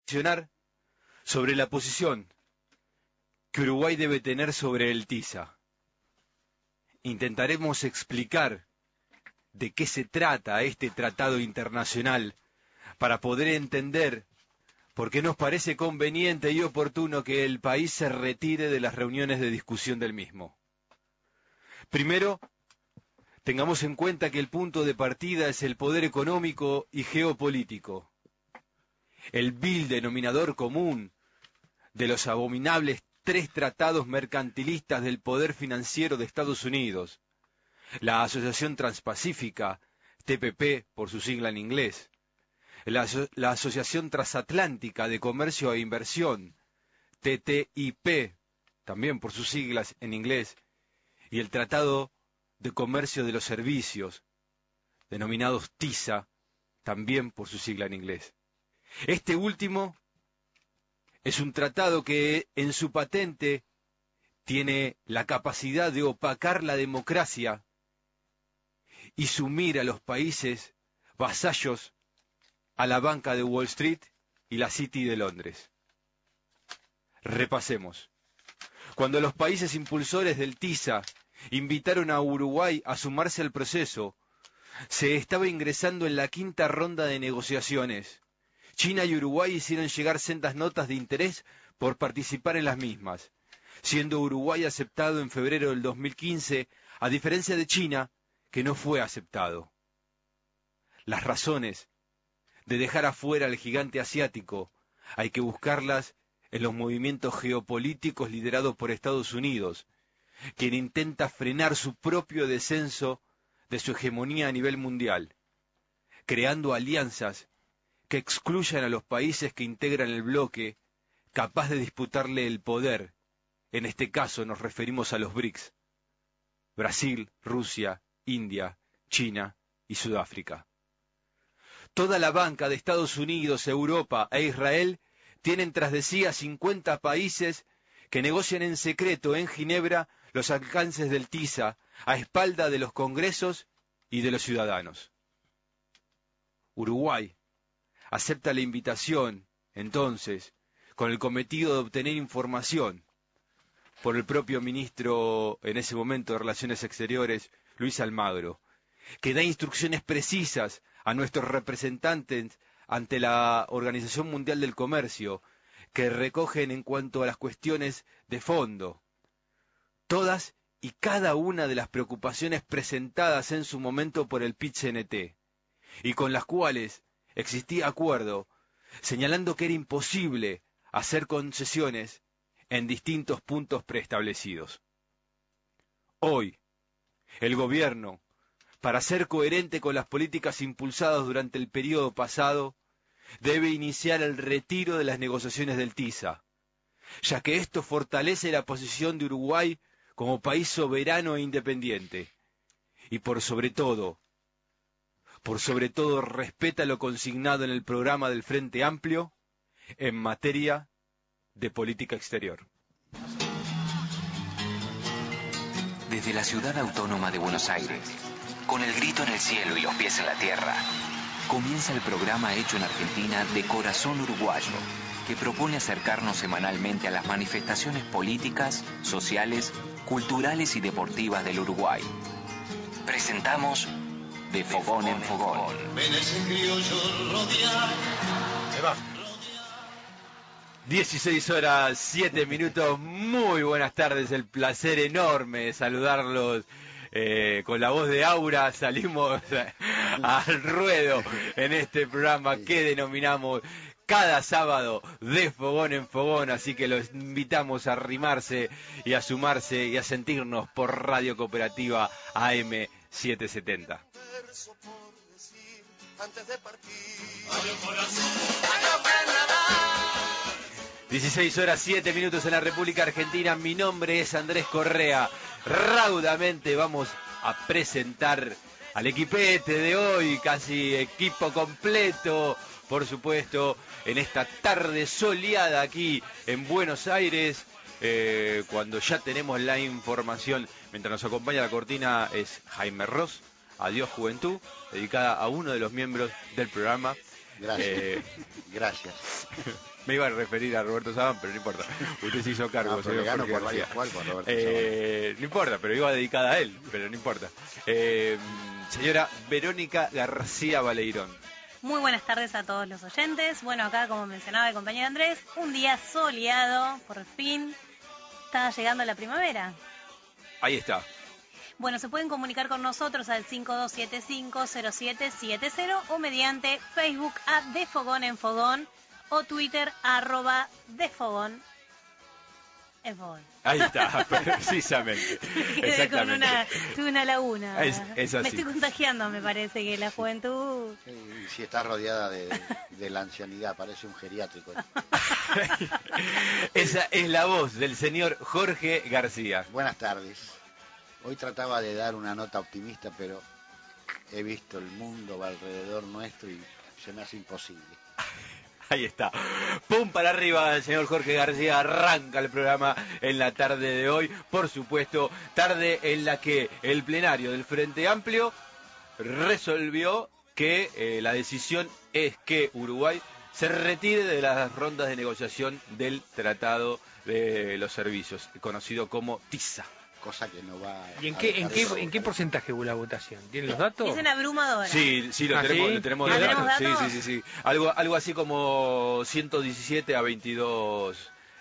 reflexionar sobre la posición que Uruguay debe tener sobre el TISA. Intentaremos explicar de qué se trata este tratado internacional para poder entender por qué nos parece conveniente y oportuno que el país se retire de las reuniones de discusión del mismo. Primero, tengamos en cuenta que el punto de partida es el poder económico y geopolítico. El vil denominador común de los abominables 3 tratados mercantilistas del poder financiero de Estados Unidos, la Asociación Transpacífica, TPP por su sigla en inglés, la Asociación Transatlántica de Comercio e Inversión, TTIP, también por sus siglas en inglés, y el Tratado de Comercio de los Servicios, denominados TISA, también por su sigla en inglés. Este último es un tratado que en su patente tiene la capacidad de opacar la democracia y sumir a los países vasallos a la banca de Wall Street y la City de Londres. Repasemos. Cuando los países impulsores del TISA invitaron a Uruguay a sumarse al proceso, se estaba ingresando en la 5ª ronda de negociaciones. China y Uruguay hicieron llegar sendas notas de interés por participar en las mismas, siendo Uruguay aceptado en febrero del 2015, a diferencia de China, que no fue aceptado. Las razones de dejar afuera al gigante asiático hay que buscarlas en los movimientos geopolíticos liderados por Estados Unidos, quien intenta frenar su propio descenso de su hegemonía a nivel mundial, creando alianzas que excluyan a los países que integran el bloque, capaz de disputarle el poder. En este caso nos referimos a los BRICS: Brasil, Rusia, India, China y Sudáfrica. Toda la banca de Estados Unidos, Europa e Israel tienen tras de sí a 50 países que negocian en secreto en Ginebra los alcances del TISA a espalda de los congresos y de los ciudadanos. Uruguay acepta la invitación, entonces, con el cometido de obtener información por el propio ministro en ese momento de Relaciones Exteriores, Luis Almagro, que da instrucciones precisas a nuestros representantes ante la Organización Mundial del Comercio, que recogen en cuanto a las cuestiones de fondo todas y cada una de las preocupaciones presentadas en su momento por el PIT-CNT, y con las cuales existía acuerdo, señalando que era imposible hacer concesiones en distintos puntos preestablecidos. Hoy, el gobierno, para ser coherente con las políticas impulsadas durante el periodo pasado, debe iniciar el retiro de las negociaciones del TISA, ya que esto fortalece la posición de Uruguay como país soberano e independiente, y por sobre todo respeta lo consignado en el programa del Frente Amplio en materia de política exterior. Desde la ciudad autónoma de Buenos Aires, con el grito en el cielo y los pies en la tierra, comienza el programa hecho en Argentina de Corazón Uruguayo, que propone acercarnos semanalmente a las manifestaciones políticas, sociales, culturales y deportivas del Uruguay. Presentamos De Fogón en Fogón. 16 horas, 7 minutos, muy buenas tardes, el placer enorme de saludarlos. Con la voz de Aura salimos al ruedo en este programa que denominamos cada sábado De Fogón en Fogón, así que los invitamos a arrimarse y a sumarse y a sentirnos por Radio Cooperativa AM 770. 16 horas 7 minutos en la República Argentina. Mi nombre es Andrés Correa. Raudamente vamos a presentar al equipete de hoy, casi equipo completo, por supuesto, en esta tarde soleada aquí en Buenos Aires, cuando ya tenemos la información. Mientras nos acompaña la cortina es Jaime Ross, Adiós Juventud, dedicada a uno de los miembros del programa. Gracias. Gracias. Me iba a referir a Roberto Sabán, pero no importa. Usted se hizo cargo, pero le gano Jorge por García. varias cual con Roberto Sabán. No importa, pero iba dedicada a él, pero no importa. Señora Verónica García Baleirón. Muy buenas tardes a todos los oyentes. Bueno, acá, como mencionaba el compañero Andrés, un día soleado, por fin. Está llegando la primavera. Ahí está. Bueno, se pueden comunicar con nosotros al 5275-0770 o mediante Facebook a De Fogón en Fogón o Twitter @defogón en Fogón. Ahí está, precisamente. Exactamente. Tuve una laguna. Es así. Me estoy contagiando, me parece, que la juventud... Si está rodeada de la ancianidad, parece un geriátrico. Esa es la voz del señor Jorge García. Buenas tardes. Hoy trataba de dar una nota optimista, pero he visto el mundo alrededor nuestro y se me hace imposible. Ahí está. Pum para arriba, el señor Jorge García. Arranca el programa en la tarde de hoy. Por supuesto, tarde en la que el plenario del Frente Amplio resolvió que la decisión es que Uruguay se retire de las rondas de negociación del Tratado de los Servicios, conocido como TISA. Cosa que no va. ¿Y en qué porcentaje hubo la votación? ¿Tienen los datos? Es una abrumadora. Sí, lo tenemos. ¿sí? Lo tenemos ¿Ah, datos. tenemos datos? Sí. Algo así como 117 a 22,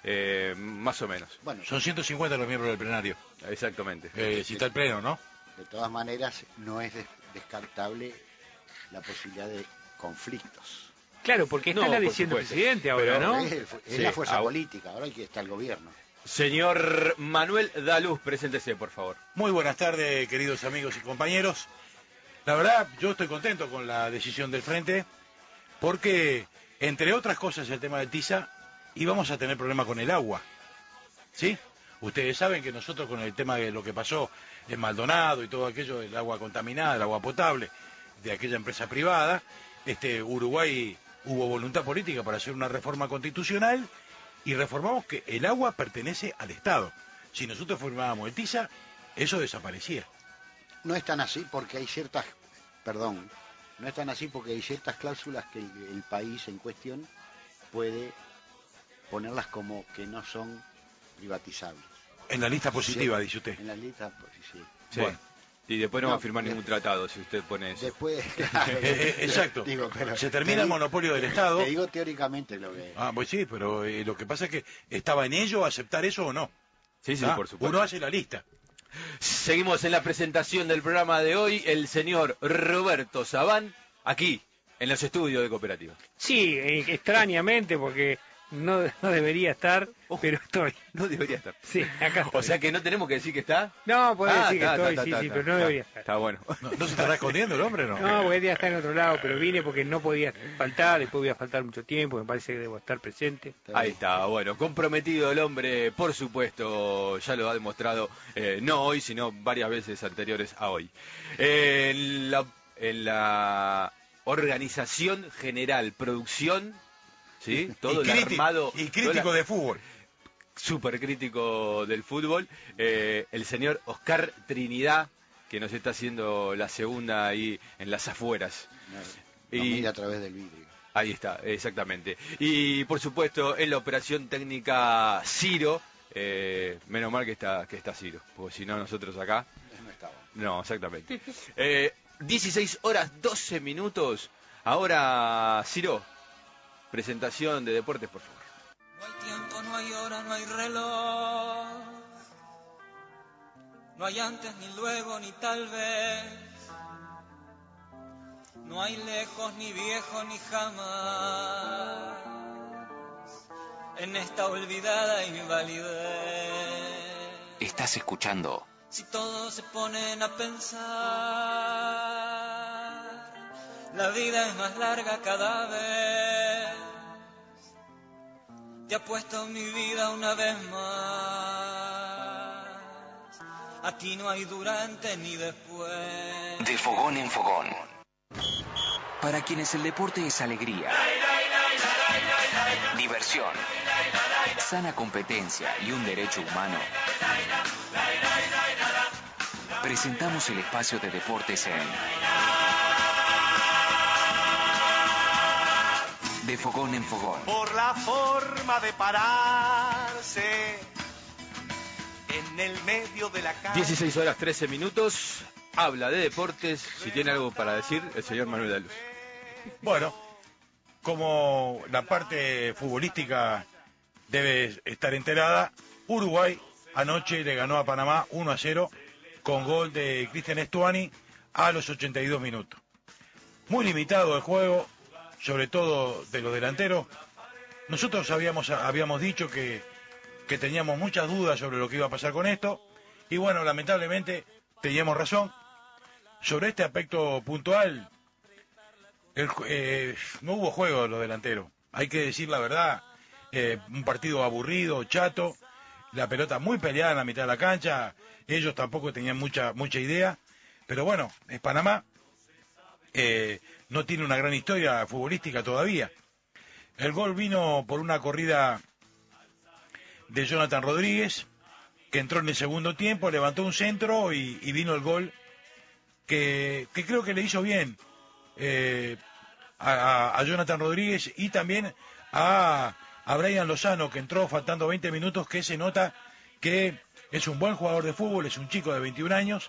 más o menos. Bueno, Son 150 los miembros del plenario. Exactamente. Si está el pleno, ¿no? de todas maneras, no es descartable la posibilidad de conflictos. Claro, porque está No, la por decisión del supuesto. presidente ahora, Pero, ¿no? Es Sí, la fuerza política, ahora que está el gobierno. Señor Manuel Daluz, preséntese, por favor. Muy buenas tardes, queridos amigos y compañeros. La verdad, yo estoy contento con la decisión del Frente, porque, entre otras cosas, el tema del TISA, íbamos a tener problema con el agua. ¿Sí? Ustedes saben que nosotros con el tema de lo que pasó en Maldonado y todo aquello, el agua contaminada, el agua potable, de aquella empresa privada, Uruguay hubo voluntad política para hacer una reforma constitucional y reformamos que el agua pertenece al Estado. Si nosotros firmábamos el TISA, eso desaparecía. No es tan así porque hay ciertas, no es tan así porque hay ciertas cláusulas que el país en cuestión puede ponerlas como que no son privatizables. En la lista positiva, Sí, dice usted. En la lista, pues sí. Sí. Bueno. Y después no va a firmar después- ningún tratado si usted pone eso. Después, claro, Exacto. digo, pero Se termina te el digo- monopolio del Estado. Te digo teóricamente lo que... Ah, pues sí, pero lo que pasa es que estaba en ello aceptar eso o no. Sí, ¿Ah? por supuesto. Uno hace la lista. Seguimos en la presentación del programa de hoy, el señor Roberto Sabán, aquí, en los estudios de Cooperativa. Sí, extrañamente, porque no debería estar, Ojo. pero estoy. No debería estar. Sí, acá estoy. O sea que no tenemos que decir que está. No, puede decir que está, estoy, sí, está, pero no debería estar. Está bueno. ¿No se estará escondiendo el hombre, no? No, podría estar en otro lado, pero vine porque no podía faltar, después voy a faltar mucho tiempo, me parece que debo estar presente. Ahí está, bueno, comprometido el hombre, por supuesto, ya lo ha demostrado, no hoy, sino varias veces anteriores a hoy. En la organización general, producción, ¿sí? Todo el armado. Y crítico de fútbol. Súper crítico del fútbol, el señor Oscar Trinidad, que nos está haciendo la segunda ahí en las afueras. No, Y- mira a través del vidrio. Ahí está, exactamente. Y por supuesto, en la operación técnica Ciro, menos mal que está Ciro, porque si no nosotros acá, No estaba. no, exactamente. 16 horas 12 minutos. Ahora, Ciro, presentación de deportes, por favor. No hay tiempo, no hay hora, no hay reloj. No hay antes, ni luego, ni tal vez. No hay lejos, ni viejo, ni jamás. En esta olvidada invalidez. Estás escuchando Si todos se ponen a pensar, la vida es más larga cada vez. Te apuesto mi vida una vez más. Aquí no hay durante ni después. De Fogón en Fogón. Para quienes el deporte es alegría, diversión, sana competencia y un derecho humano, presentamos el espacio de deportes en de fogón en fogón. Por la forma de pararse en el medio de la calle. 16 horas 13 minutos. Habla de deportes. Si tiene algo para decir, el señor Manuel Daluz. Bueno, como la parte futbolística debe estar enterada, Uruguay anoche le ganó a Panamá 1-0 con gol de Cristian Estuani a los 82 minutos. Muy limitado el juego, sobre todo de los delanteros. Nosotros habíamos dicho que teníamos muchas dudas sobre lo que iba a pasar con esto, y bueno, lamentablemente teníamos razón. Sobre este aspecto puntual, no hubo juego de los delanteros, hay que decir la verdad. Un partido aburrido, chato, la pelota muy peleada en la mitad de la cancha, ellos tampoco tenían mucha idea, pero bueno, es Panamá, no tiene una gran historia futbolística todavía. El gol vino por una corrida de Jonathan Rodríguez, que entró en el segundo tiempo, levantó un centro y vino el gol que creo que le hizo bien a Jonathan Rodríguez, y también a Brian Lozano, que entró faltando 20 minutos, que se nota que es un buen jugador de fútbol, es un chico de 21 años.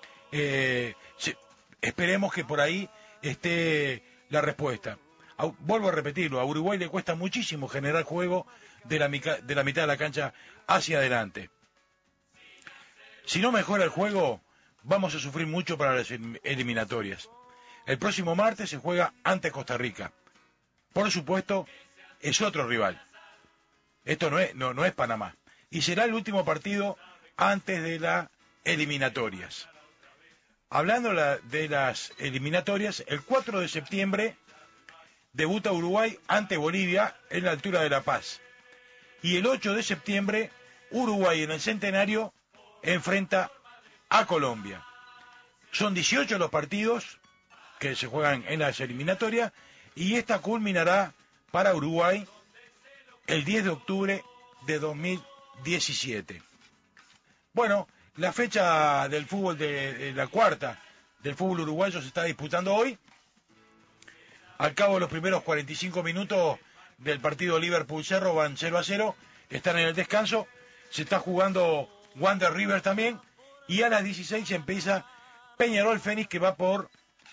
Esperemos que por ahí esté la respuesta. Vuelvo a repetirlo, a Uruguay le cuesta muchísimo generar juego de la mitad de la cancha hacia adelante. Si no mejora el juego, vamos a sufrir mucho para las eliminatorias. El próximo martes se juega ante Costa Rica. Por supuesto, es otro rival. Esto no es Panamá. Y será el último partido antes de las eliminatorias. Hablando de las eliminatorias, el 4 de septiembre debuta Uruguay ante Bolivia en la altura de La Paz. Y el 8 de septiembre, Uruguay en el Centenario enfrenta a Colombia. Son 18 los partidos que se juegan en las eliminatorias, y esta culminará para Uruguay el 10 de octubre de 2017. Bueno, la fecha del fútbol de la cuarta del fútbol uruguayo se está disputando hoy. Al cabo de los primeros 45 minutos del partido Liverpool-Cerro van 0-0, están en el descanso, se está jugando Wander River también, y a las 16 empieza Peñarol Fénix, que va por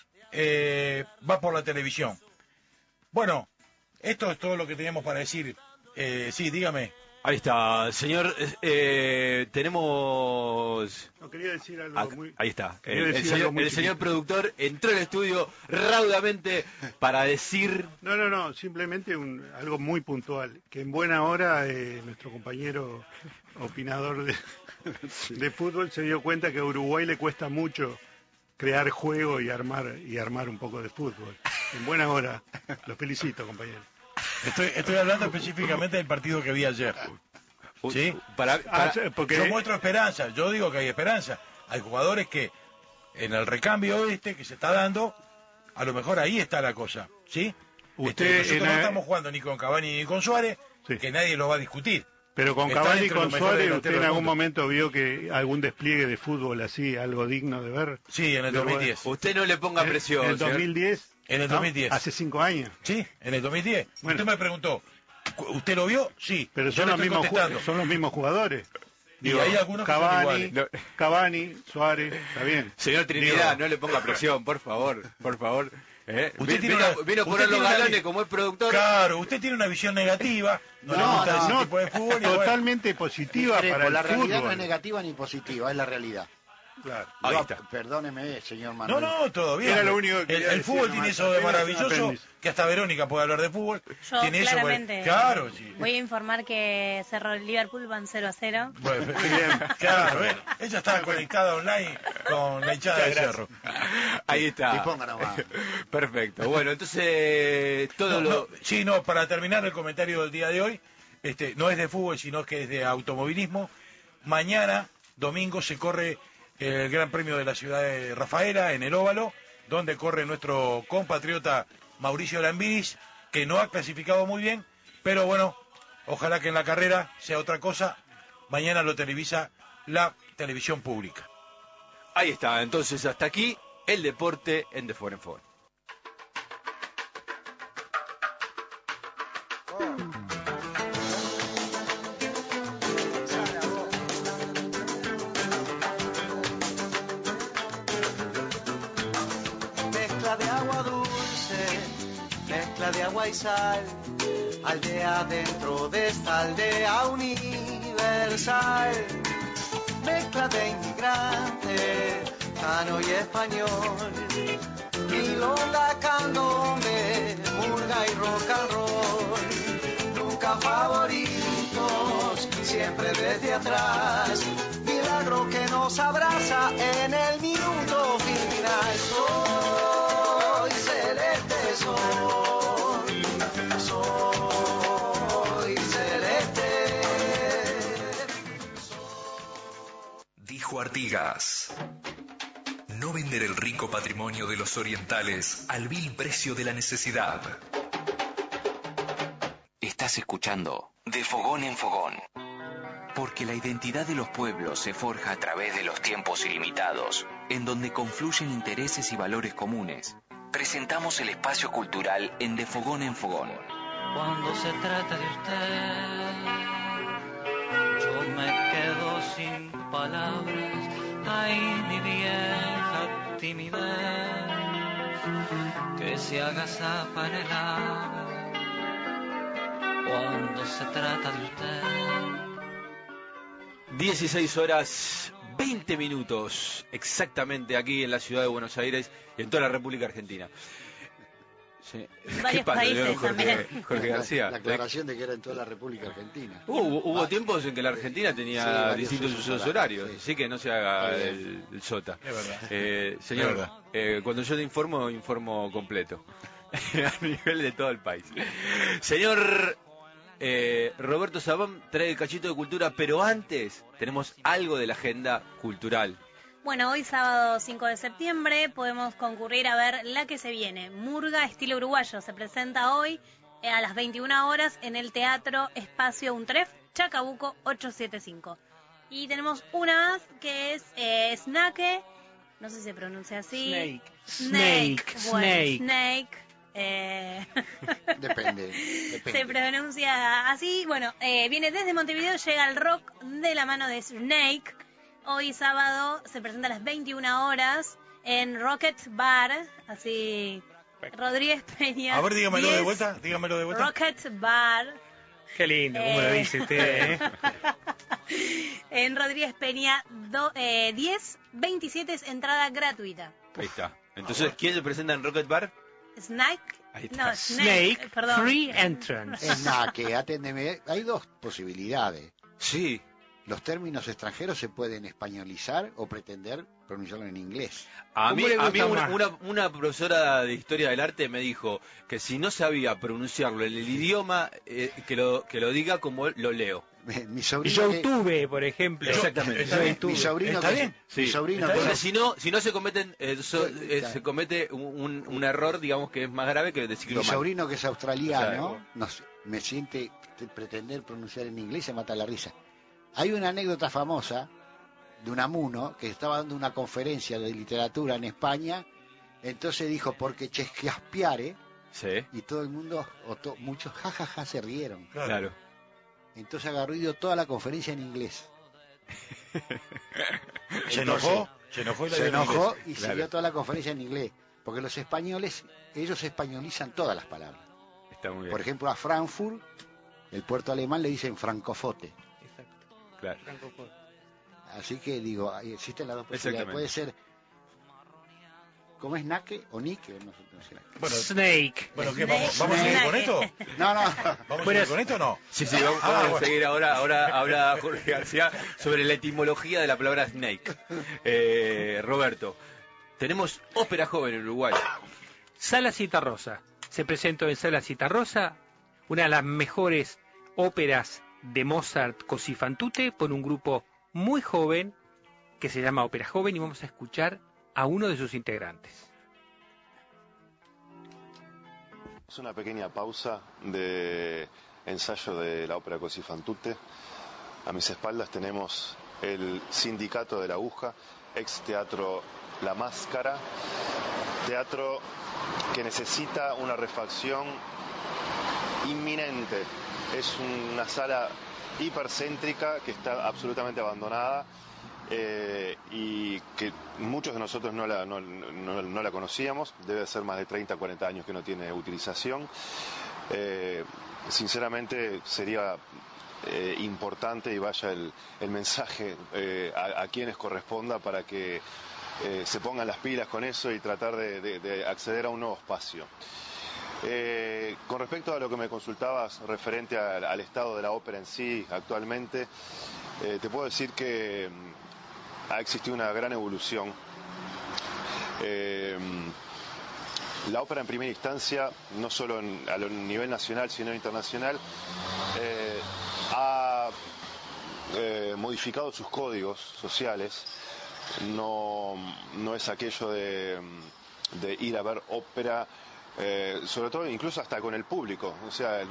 la televisión. Bueno, esto es todo lo que teníamos para decir. Sí, dígame. Ahí está, señor, tenemos... No, quería decir algo muy... Ahí está, el señor productor entró al estudio raudamente para decir... No, simplemente algo muy puntual, que en buena hora nuestro compañero opinador de fútbol se dio cuenta que a Uruguay le cuesta mucho crear juego y armar un poco de fútbol. En buena hora, lo felicito, compañero. Estoy hablando específicamente del partido que vi ayer. ¿Sí? Porque... Yo muestro esperanza, yo digo que hay esperanza. Hay jugadores que en el recambio que se está dando, a lo mejor ahí está la cosa. ¿Sí? Nosotros no estamos jugando ni con Cavani ni con Suárez, sí, que nadie lo va a discutir. Pero con Cavani y con Suárez, ¿usted en algún momento vio que algún despliegue de fútbol así, algo digno de ver? Sí, en el 2010. Usted no le ponga presión. ¿En el 2010? En el 2010. Hace 5 años. Sí, en el 2010. Bueno. Usted me preguntó, ¿usted lo vio? Sí. Pero son los mismos jugadores. Y hay algunos Cavani, Cavani, Suárez, está bien. Señor Trinidad, no le ponga presión, por favor. Usted vino a poner los galones como el productor. Claro, usted tiene una visión negativa, no le gusta ese tipo de fútbol. Totalmente positiva para el la fútbol. realidad no es negativa ni positiva, es la realidad. Claro. Ahí está. Perdóneme, señor Manuel. No, todo bien. Era lo único que el fútbol tiene eso de maravilloso, que hasta Verónica puede hablar de fútbol. Yo tiene claramente eso, claro, sí. Voy a informar que Cerro Liverpool van 0-0. Bueno, bien, claro, ella estaba conectada online con la hinchada de Cerro. Ahí está. Y ponga nomás. Perfecto. Bueno, entonces para terminar el comentario del día de hoy, no es de fútbol, sino que es de automovilismo. Mañana, domingo, se corre el Gran Premio de la ciudad de Rafaela, en el Óvalo, donde corre nuestro compatriota Mauricio Lambiris, que no ha clasificado muy bien, pero bueno, ojalá que en la carrera sea otra cosa. Mañana lo televisa la televisión pública. Ahí está, entonces hasta aquí el deporte en The Foreign Four. agua y sal, aldea dentro de esta aldea universal, mezcla de inmigrante, cano y español, milonga, candombe, murga y rock and roll, nunca favoritos, siempre desde atrás, milagro que nos abraza en el minuto final. Soy celeste, soy celeste. Dijo Artigas: no vender el rico patrimonio de los orientales al vil precio de la necesidad. Estás escuchando De Fogón en Fogón. Porque la identidad de los pueblos se forja a través de los tiempos ilimitados, en donde confluyen intereses y valores comunes. Presentamos el espacio cultural en De Fogón en Fogón. Cuando se trata de usted, yo me quedo sin palabras. Ay, mi vieja timidez, que se agazapa en el agua. Cuando se trata de usted. 16 horas 20 minutos exactamente aquí en la ciudad de Buenos Aires y en toda la República Argentina. Sí. Varios países también. Jorge García. La aclaración de que era en toda la República Argentina. Hubo tiempos en que la Argentina tenía distintos usos horarios, sí. así que no se haga el sota. Es verdad. Señor, Es verdad. cuando yo te informo completo, a nivel de todo el país. Señor Roberto Sabán trae el cachito de cultura, pero antes tenemos algo de la agenda cultural. Bueno, hoy sábado 5 de septiembre podemos concurrir a ver la que se viene. Murga estilo uruguayo se presenta hoy a las 21 horas en el Teatro Espacio Untref, Chacabuco 875. Y tenemos una más que es Snake, no sé si se pronuncia así. Snake. Depende. Se pronuncia así. Bueno, viene desde Montevideo, llega al rock de la mano de Snake. Hoy sábado se presenta a las 21 horas en Rocket Bar, así Rodríguez Peña. A ver, dígamelo 10, de vuelta. Rocket Bar. Qué lindo, como lo dice usted, En Rodríguez Peña 10-27 es entrada gratuita. Ahí está. Entonces, ¿quién se presenta en Rocket Bar? Snake. Ahí está. No, Snake, perdón. Free entrance. Snake, aténdeme. Hay dos posibilidades. Sí. Los términos extranjeros se pueden españolizar o pretender pronunciarlo en inglés. A mí le gusta una profesora de historia del arte me dijo que si no sabía pronunciarlo en el idioma, que lo diga como lo leo. Mi sobrino YouTube, por ejemplo. Exactamente. Mi sobrino ¿Está bien? Sí. Mi sobrino Porque si no se cometen se comete un error, digamos, que es más grave que decirlo Mi mal. sobrino, que es australiano, me siente pretender pronunciar en inglés y se mata la risa. Hay una anécdota famosa de Unamuno que estaba dando una conferencia de literatura en España, entonces dijo porque Shakespeare, Sí. y todo el mundo, muchos jajaja se rieron. Claro. Entonces agarró y dio toda la conferencia en inglés. Se enojó y la dio en inglés. Y Claro. siguió toda la conferencia en inglés, porque los españoles, ellos españolizan todas las palabras. Está muy bien. Por ejemplo, a Frankfurt, el puerto alemán, le dicen francofote. Claro. Así que digo, existen las dos posibilidades. Puede ser, ¿cómo es Nake o Nike? No sé. Bueno, Snake. bueno, ¿qué? ¿Vamos a seguir con esto? No. ¿Vamos a seguir con esto o no? Sí, vamos a seguir ahora habla Jorge García sobre la etimología de la palabra snake. Roberto, tenemos ópera joven en Uruguay. Sala Citarrosa. Se presentó en Sala Citarrosa, una de las mejores óperas de Mozart Così fan tutte, por un grupo muy joven que se llama Ópera Joven, y vamos a escuchar a uno de sus integrantes. Es una pequeña pausa de ensayo de la ópera Così fan tutte. A mis espaldas tenemos el Sindicato de la Aguja, ex teatro La Máscara, teatro que necesita una refacción inminente. Es una sala hipercéntrica que está absolutamente abandonada y que muchos de nosotros no la conocíamos. Debe ser más de 30, 40 años que no tiene utilización. Sinceramente sería importante y vaya el mensaje a quienes corresponda para que se pongan las pilas con eso y tratar de acceder a un nuevo espacio. Con respecto a lo que me consultabas referente al estado de la ópera en sí actualmente, te puedo decir que ha existido una gran evolución. La ópera en primera instancia, no solo a nivel nacional sino internacional, ha modificado sus códigos sociales. No es aquello de ir a ver ópera, sobre todo incluso hasta con el público. O sea,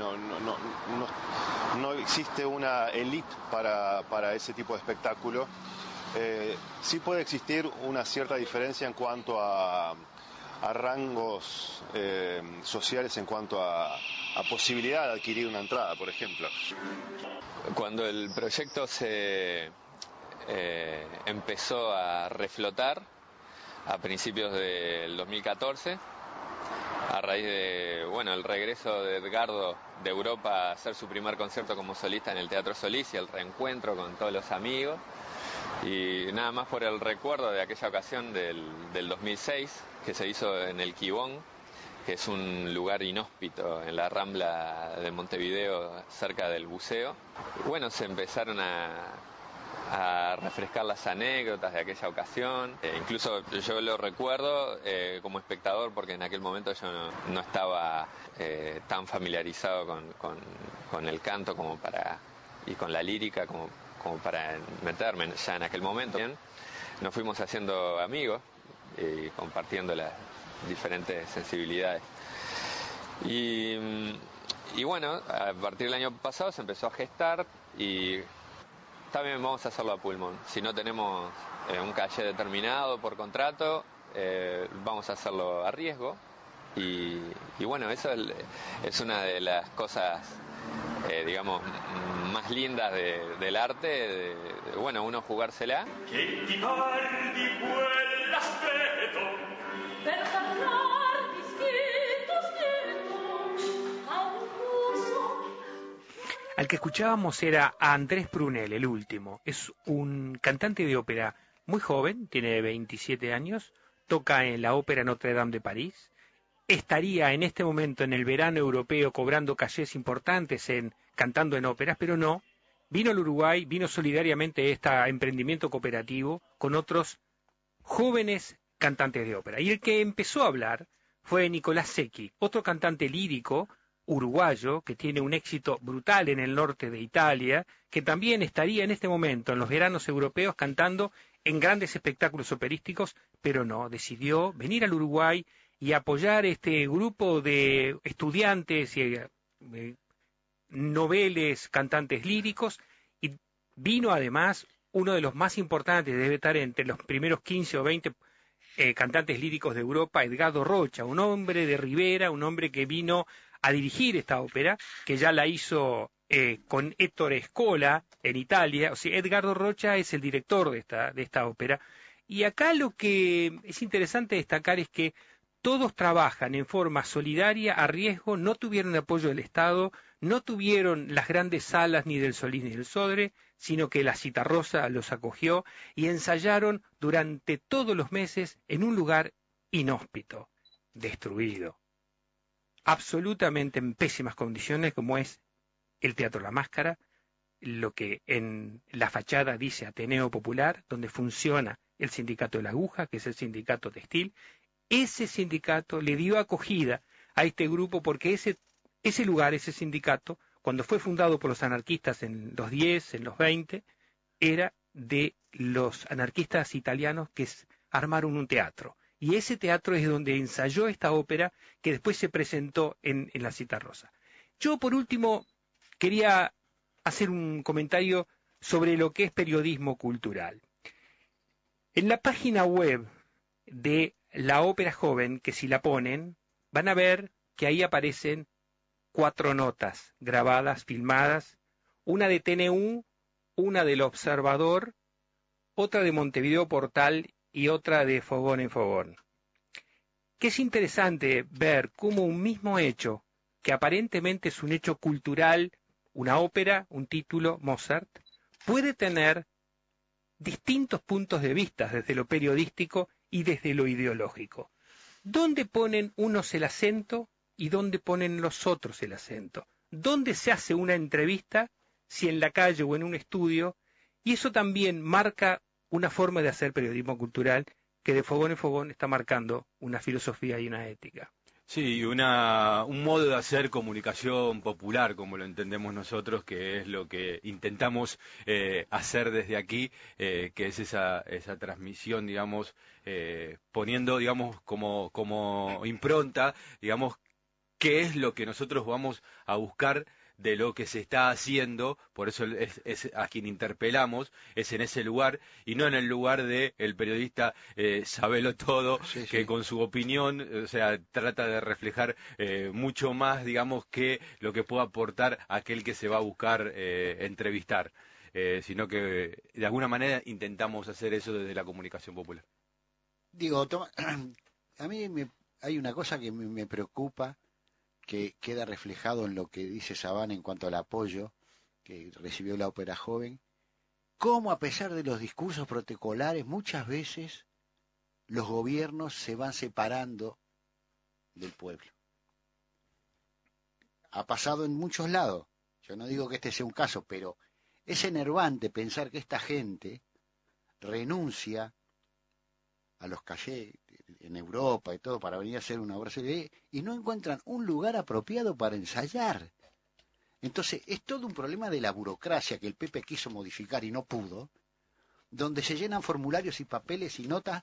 no existe una élite para ese tipo de espectáculo. Sí puede existir una cierta diferencia en cuanto a rangos sociales, en cuanto a posibilidad de adquirir una entrada, por ejemplo. Cuando el proyecto se empezó a reflotar a principios del 2014, a raíz de, el regreso de Edgardo de Europa a hacer su primer concierto como solista en el Teatro Solís y el reencuentro con todos los amigos, y nada más por el recuerdo de aquella ocasión del 2006 que se hizo en el Quibón, que es un lugar inhóspito en la Rambla de Montevideo cerca del buceo. Se empezaron a refrescar las anécdotas de aquella ocasión. Incluso yo lo recuerdo como espectador, porque en aquel momento yo no estaba tan familiarizado con el canto y con la lírica como para meterme ya en aquel momento. Nos fuimos haciendo amigos y compartiendo las diferentes sensibilidades. Y a partir del año pasado se empezó a gestar y también vamos a hacerlo a pulmón. Si no tenemos un caché determinado por contrato, vamos a hacerlo a riesgo. Y eso es una de las cosas, más lindas del arte, uno jugársela. Al que escuchábamos era a Andrés Prunel, el último. Es un cantante de ópera muy joven, tiene 27 años, toca en la Ópera Notre Dame de París. Estaría en este momento en el verano europeo cobrando cachés importantes cantando en óperas, pero no. Vino al Uruguay, vino solidariamente a este emprendimiento cooperativo con otros jóvenes cantantes de ópera. Y el que empezó a hablar fue Nicolás Secchi, otro cantante lírico uruguayo que tiene un éxito brutal en el norte de Italia, que también estaría en este momento en los veranos europeos cantando en grandes espectáculos operísticos, pero no, decidió venir al Uruguay y apoyar este grupo de estudiantes y noveles, cantantes líricos, y vino además uno de los más importantes, debe estar entre los primeros 15 o 20 cantantes líricos de Europa, Edgardo Rocha, un hombre de Rivera, un hombre que vino a dirigir esta ópera, que ya la hizo con Ettore Scola en Italia. O sea, Edgardo Rocha es el director de esta ópera. Y acá lo que es interesante destacar es que todos trabajan en forma solidaria, a riesgo, no tuvieron apoyo del Estado, no tuvieron las grandes salas ni del Solís ni del Sodre, sino que la Citarrosa los acogió y ensayaron durante todos los meses en un lugar inhóspito, destruido, absolutamente en pésimas condiciones, como es el Teatro La Máscara, lo que en la fachada dice Ateneo Popular, donde funciona el Sindicato de la Aguja, que es el sindicato textil. Ese sindicato le dio acogida a este grupo porque ese lugar, ese sindicato, cuando fue fundado por los anarquistas en los 10, en los 20, era de los anarquistas italianos que armaron un teatro. Y ese teatro es donde ensayó esta ópera que después se presentó en la Citarrosa. Yo, por último, quería hacer un comentario sobre lo que es periodismo cultural. En la página web de la Ópera Joven, que si la ponen, van a ver que ahí aparecen 4 notas grabadas, filmadas, una de TNU, una del Observador, otra de Montevideo Portal y otra de Fogón en Fogón. Que es interesante ver cómo un mismo hecho, que aparentemente es un hecho cultural, una ópera, un título, Mozart, puede tener distintos puntos de vista desde lo periodístico y desde lo ideológico. ¿Dónde ponen unos el acento y dónde ponen los otros el acento? ¿Dónde se hace una entrevista, si en la calle o en un estudio? Y eso también marca una forma de hacer periodismo cultural que de Fogón en Fogón está marcando una filosofía y una ética. Sí, un modo de hacer comunicación popular, como lo entendemos nosotros, que es lo que intentamos hacer desde aquí, que es esa transmisión, digamos, poniendo, digamos, como impronta, digamos, qué es lo que nosotros vamos a buscar de lo que se está haciendo, por eso es a quien interpelamos, es en ese lugar, y no en el lugar de el periodista sabelo todo, sí, que sí, con su opinión, o sea, trata de reflejar mucho más, digamos, que lo que pueda aportar aquel que se va a buscar entrevistar, sino que de alguna manera intentamos hacer eso desde la comunicación popular. Digo, a mí hay una cosa que me preocupa, que queda reflejado en lo que dice Sabán en cuanto al apoyo que recibió la ópera joven, cómo a pesar de los discursos protocolares, muchas veces los gobiernos se van separando del pueblo. Ha pasado en muchos lados, yo no digo que este sea un caso, pero es enervante pensar que esta gente renuncia a los cachés en Europa y todo para venir a hacer una obra seria y no encuentran un lugar apropiado para ensayar. Entonces es todo un problema de la burocracia que el Pepe quiso modificar y no pudo, donde se llenan formularios y papeles y notas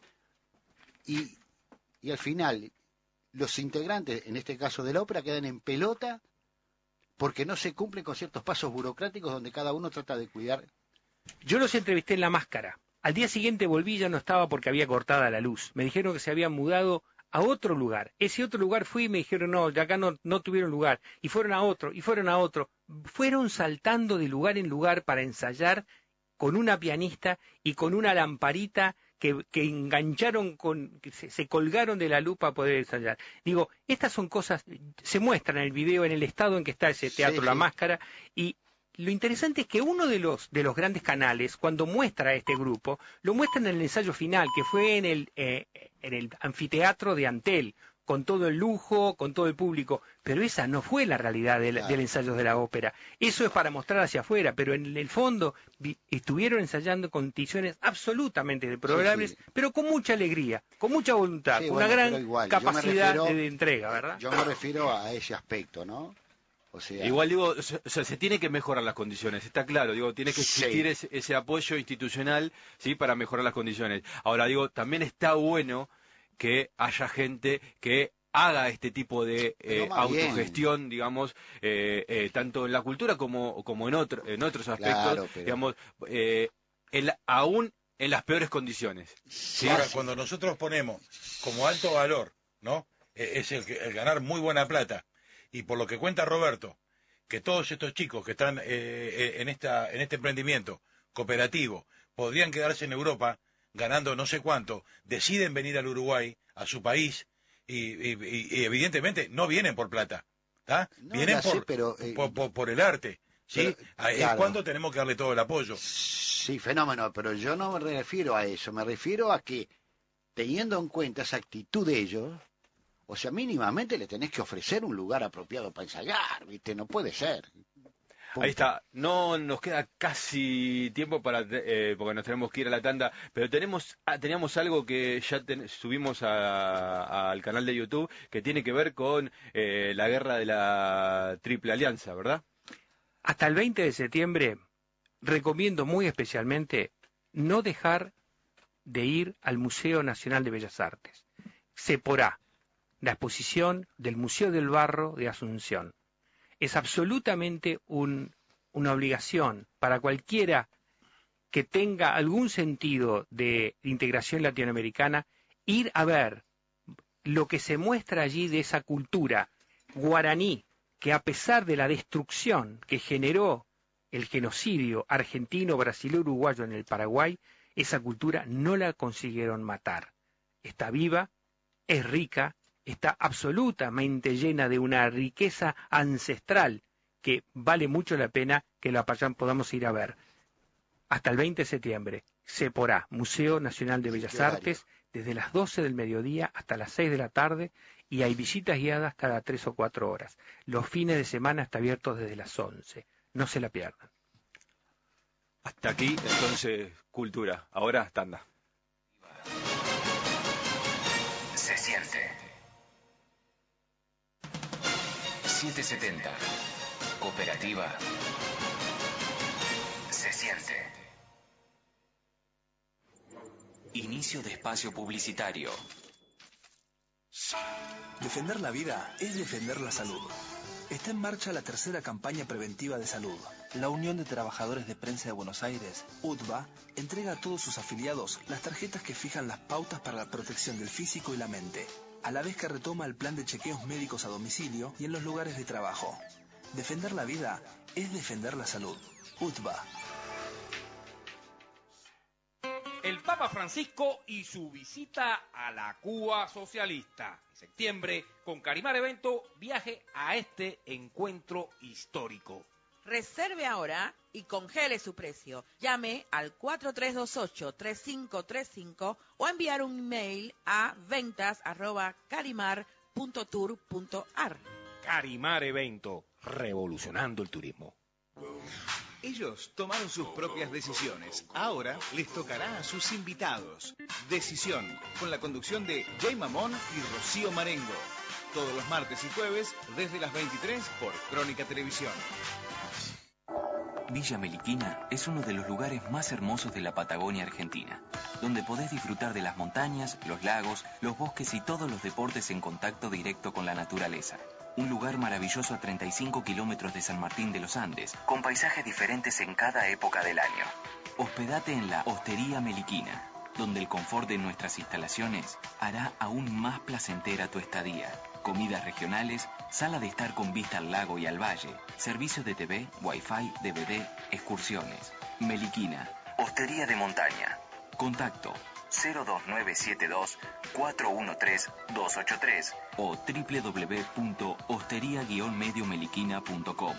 y al final los integrantes, en este caso de la ópera, quedan en pelota porque no se cumplen con ciertos pasos burocráticos donde cada uno trata de cuidar. Yo los entrevisté en La Máscara. Al día siguiente volví, ya no estaba porque había cortada la luz. Me dijeron que se habían mudado a otro lugar. Ese otro lugar fui y me dijeron, no, de acá no tuvieron lugar. Y fueron a otro, y fueron a otro. Fueron saltando de lugar en lugar para ensayar con una pianista y con una lamparita que engancharon, que se colgaron de la luz para poder ensayar. Digo, estas son cosas, se muestran en el video, en el estado en que está ese teatro, sí, La Máscara, y lo interesante es que uno de los grandes canales, cuando muestra a este grupo, lo muestra en el ensayo final, que fue en el anfiteatro de Antel, con todo el lujo, con todo el público, pero esa no fue la realidad del ensayo de la ópera. Eso es para mostrar hacia afuera, pero en el fondo estuvieron ensayando en condiciones absolutamente deplorables, sí, sí, pero con mucha alegría, con mucha voluntad, sí, con una gran capacidad de entrega, ¿verdad? Yo me refiero a ese aspecto, ¿no? O sea, igual digo, o sea, se tiene que mejorar las condiciones, está claro, digo, tiene que existir ese apoyo institucional, sí, para mejorar las condiciones. Ahora digo, también está bueno que haya gente que haga este tipo de autogestión, bien, digamos, tanto en la cultura como en otros aspectos, claro, pero... digamos, aún en las peores condiciones. ¿Sí? Ahora, cuando nosotros ponemos como alto valor, ¿no? Es el ganar muy buena plata. Y por lo que cuenta Roberto, que todos estos chicos que están en este emprendimiento cooperativo podrían quedarse en Europa ganando no sé cuánto, deciden venir al Uruguay, a su país, y evidentemente no vienen por plata, ¿tá? No, vienen por el arte, ¿sí? Pero, es claro, cuando tenemos que darle todo el apoyo. Sí, fenómeno, pero yo no me refiero a eso, me refiero a que, teniendo en cuenta esa actitud de ellos, o sea, mínimamente le tenés que ofrecer un lugar apropiado para ensayar, ¿viste? No puede ser. Punto. Ahí está. No nos queda casi tiempo porque nos tenemos que ir a la tanda, pero teníamos algo que ya subimos al canal de YouTube que tiene que ver con la guerra de la Triple Alianza, ¿verdad? Hasta el 20 de septiembre recomiendo muy especialmente no dejar de ir al Museo Nacional de Bellas Artes. Seporá, la exposición del Museo del Barro de Asunción. Es absolutamente una obligación para cualquiera que tenga algún sentido de integración latinoamericana ir a ver lo que se muestra allí de esa cultura guaraní, que a pesar de la destrucción que generó el genocidio argentino, brasilero, uruguayo en el Paraguay, Esa cultura no la consiguieron matar. Está viva, es rica, está absolutamente llena de una riqueza ancestral que vale mucho la pena que la podamos ir a ver. Hasta el 20 de septiembre, Seporá, Museo Nacional de Bellas Artes, desde las 12 del mediodía hasta las 6 de la tarde, y hay visitas guiadas cada 3 o 4 horas. Los fines de semana está abierto desde las 11. No se la pierdan. Hasta aquí, entonces, cultura. Ahora, tanda. Se siente. 770. Cooperativa. Se siente. Inicio de espacio publicitario. Defender la vida es defender la salud. Está en marcha la tercera campaña preventiva de salud. La Unión de Trabajadores de Prensa de Buenos Aires, UTBA, entrega a todos sus afiliados las tarjetas que fijan las pautas para la protección del físico y la mente, a la vez que retoma el plan de chequeos médicos a domicilio y en los lugares de trabajo. Defender la vida es defender la salud. UTBA. El Papa Francisco y su visita a la Cuba socialista. En septiembre, con Carimar Evento, viaje a este encuentro histórico. Reserve ahora y congele su precio. Llame al 4328-3535 o enviar un email a ventas@carimar.tour.ar. Carimar Evento, revolucionando el turismo. Ellos tomaron sus propias decisiones. Ahora les tocará a sus invitados. Decisión, con la conducción de Jay Mamón y Rocío Marengo. Todos los martes y jueves, desde las 23 por Crónica Televisión. Villa Meliquina es uno de los lugares más hermosos de la Patagonia Argentina, donde podés disfrutar de las montañas, los lagos, los bosques y todos los deportes en contacto directo con la naturaleza. Un lugar maravilloso a 35 kilómetros de San Martín de los Andes, con paisajes diferentes en cada época del año. Hospedate en la Hostería Meliquina, donde el confort de nuestras instalaciones hará aún más placentera tu estadía. Comidas regionales, sala de estar con vista al lago y al valle, servicios de TV, Wi-Fi, DVD, excursiones. Meliquina, Hostería de Montaña. Contacto 02972-413-283 o www.hosteria-mediomeliquina.com.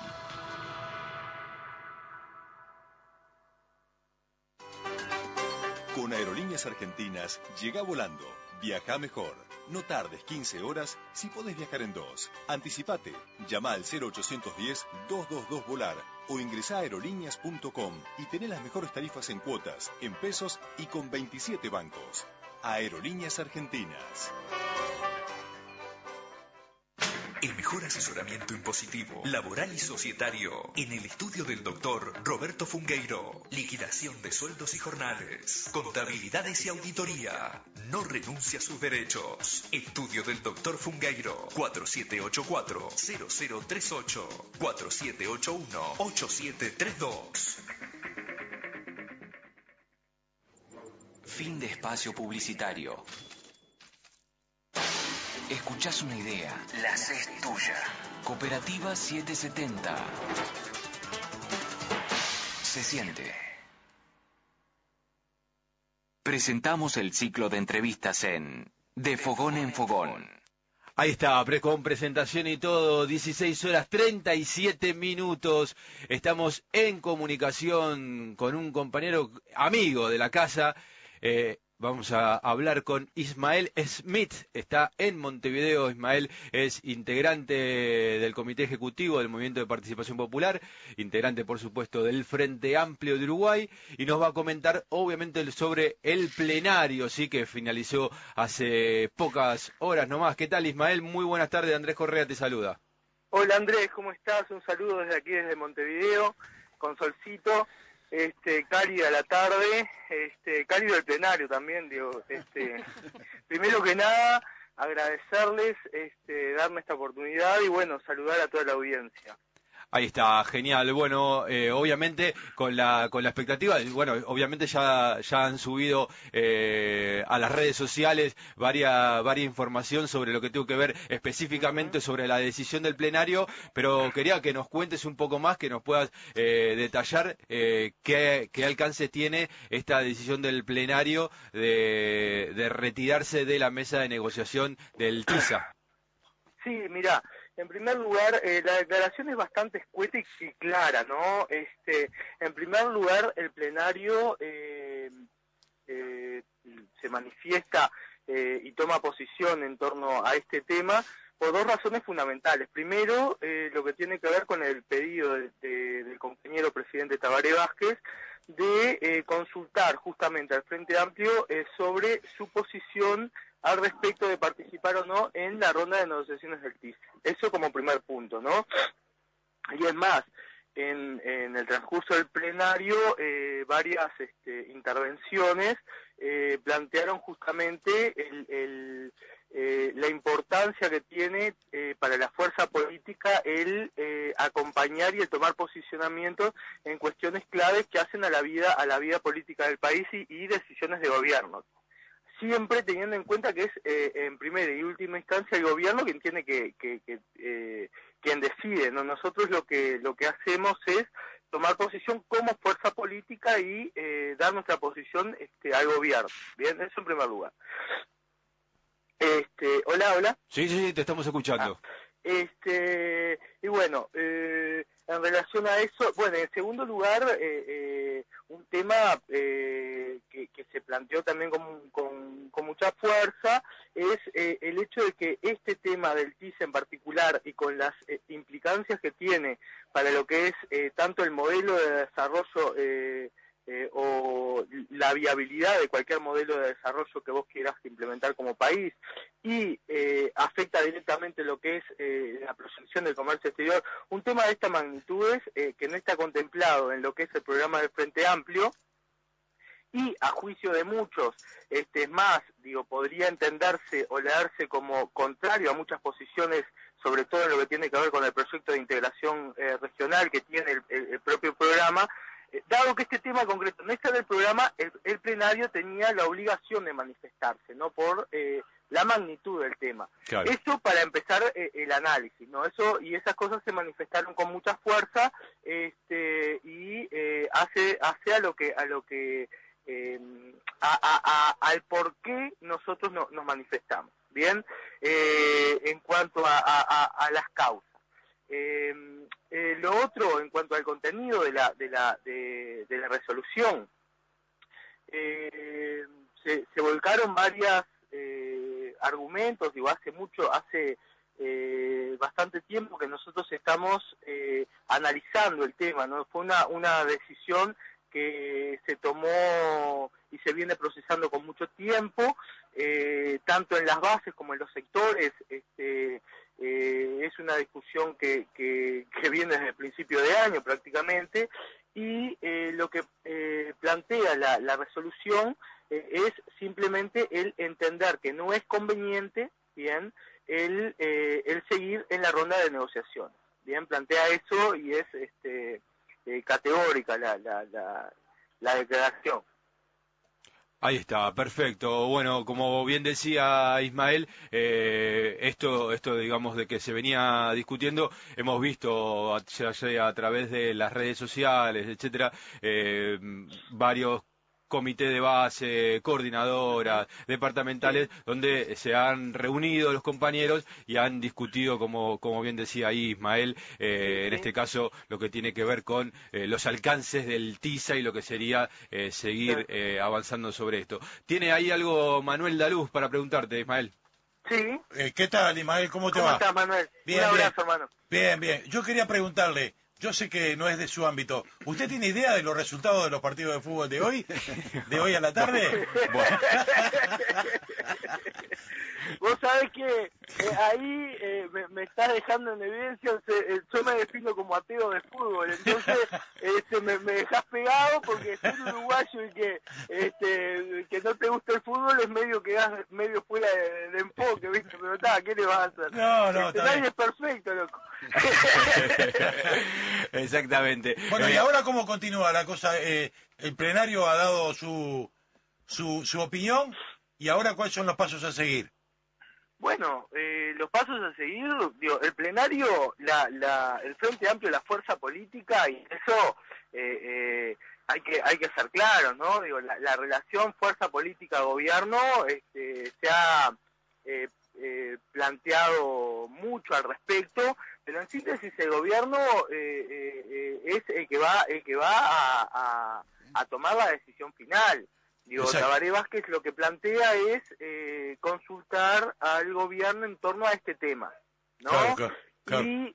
Con Aerolíneas Argentinas, llega volando. Viaja mejor. No tardes 15 horas si podés viajar en 2. Anticipate. Llama al 0810-222-VOLAR o ingresá a aerolíneas.com y tené las mejores tarifas en cuotas, en pesos y con 27 bancos. Aerolíneas Argentinas. El mejor asesoramiento impositivo, laboral y societario en el estudio del doctor Roberto Fungueiro. Liquidación de sueldos y jornales, contabilidades y auditoría. No renuncia a sus derechos. Estudio del doctor Fungueiro. 4784-0038. 4781-8732. Fin de espacio publicitario. Escuchás una idea, la haces tuya. Cooperativa 770. Se siente. Presentamos el ciclo de entrevistas en De Fogón en Fogón. Ahí está, con presentación y todo, 16 horas 37 minutos. Estamos en comunicación con un compañero amigo de la casa. Vamos a hablar con Ismael Smith. Está en Montevideo. Ismael es integrante del Comité Ejecutivo del Movimiento de Participación Popular, integrante, por supuesto, del Frente Amplio de Uruguay, y nos va a comentar, obviamente, sobre el plenario, sí, que finalizó hace pocas horas nomás. ¿Qué tal, Ismael? Muy buenas tardes. Andrés Correa te saluda. Hola, Andrés, ¿cómo estás? Un saludo desde aquí, desde Montevideo, con solcito. Cálida la tarde, cálido el plenario también, digo, primero que nada, agradecerles, darme esta oportunidad y bueno, saludar a toda la audiencia. Ahí está, genial. Bueno, obviamente con la expectativa, bueno, obviamente ya han subido a las redes sociales varia información sobre lo que tuvo que ver específicamente sobre la decisión del plenario, pero quería que nos cuentes un poco más, que nos puedas detallar qué alcance tiene esta decisión del plenario de retirarse de la mesa de negociación del TISA. Sí, mira. En primer lugar, la declaración es bastante escueta y clara, ¿no? En primer lugar, el plenario se manifiesta y toma posición en torno a este tema por dos razones fundamentales. Primero, lo que tiene que ver con el pedido del compañero presidente Tabaré Vázquez de consultar justamente al Frente Amplio sobre su posición al respecto de participar o no en la ronda de negociaciones del TISA. Eso como primer punto, ¿no? Y es más, en el transcurso del plenario, varias intervenciones plantearon justamente la importancia que tiene para la fuerza política el acompañar y el tomar posicionamiento en cuestiones claves que hacen a la vida política del país y decisiones de gobierno. Siempre teniendo en cuenta que es en primera y última instancia el gobierno quien tiene quien decide, ¿no? Nosotros lo que hacemos es tomar posición como fuerza política y dar nuestra posición al gobierno. Bien, eso en primer lugar. Hola. Sí, te estamos escuchando. Y bueno, en relación a eso, bueno, en segundo lugar, un tema que se planteó también con mucha fuerza es el hecho de que este tema del TISA en particular y con las implicancias que tiene para lo que es tanto el modelo de desarrollo o la viabilidad de cualquier modelo de desarrollo que vos quieras implementar como país y afecta directamente lo que es la proyección del comercio exterior, un tema de estas magnitudes que no está contemplado en lo que es el programa del Frente Amplio y a juicio de muchos, podría entenderse o leerse como contrario a muchas posiciones, sobre todo en lo que tiene que ver con el proyecto de integración regional que tiene el propio programa. Dado que este tema concreto no está en el programa, el plenario tenía la obligación de manifestarse, ¿no? Por la magnitud del tema. Claro. Eso para empezar el análisis, ¿no? Eso y esas cosas se manifestaron con mucha fuerza y hace a lo que al por qué nosotros nos manifestamos, bien, en cuanto a las causas. Lo otro, en cuanto al contenido de la resolución, se volcaron varios argumentos. Digo, hace bastante tiempo que nosotros estamos analizando el tema, ¿no? Fue una decisión que se tomó y se viene procesando con mucho tiempo, tanto en las bases como en los sectores. Es una discusión que viene desde el principio de año prácticamente, y lo que plantea la resolución es simplemente el entender que no es conveniente, bien, el seguir en la ronda de negociaciones. Bien, plantea eso y es categórica la declaración. Ahí está, perfecto. Bueno, como bien decía Ismael, esto digamos de que se venía discutiendo, hemos visto a través de las redes sociales, etcétera, varios comités de base, coordinadoras, departamentales, donde se han reunido los compañeros y han discutido, como bien decía ahí Ismael, en este caso lo que tiene que ver con los alcances del TISA y lo que sería seguir avanzando sobre esto. ¿Tiene ahí algo Manuel Daluz para preguntarte, Ismael? Sí. ¿Qué tal, Ismael? ¿Cómo te va? ¿Cómo estás, Manuel? Bien, un abrazo, bien. hermano. Bien. Yo quería preguntarle, yo sé que no es de su ámbito. ¿Usted tiene idea de los resultados de los partidos de fútbol de hoy? ¿De hoy a la tarde? Bueno. Vos sabés que ahí me está dejando en evidencia, yo me defino como ateo de fútbol, entonces me dejás pegado porque ser uruguayo y que no te gusta el fútbol es medio que medio fuera de enfoque, ¿viste? Pero está, ¿qué le vas a hacer? No, nadie es perfecto, loco. Exactamente. Bueno, ¿y ahora cómo continúa la cosa? El plenario ha dado su opinión, y ahora ¿cuáles son los pasos a seguir? Bueno, los pasos a seguir, digo, el plenario, el Frente Amplio, la fuerza política, y eso hay que ser claros, ¿no? Digo, la relación fuerza política-gobierno se ha planteado mucho al respecto, pero en síntesis el gobierno es el que va a tomar la decisión final. Digo, Tabaré Vázquez lo que plantea es consultar al gobierno en torno a este tema, ¿no? Claro. Y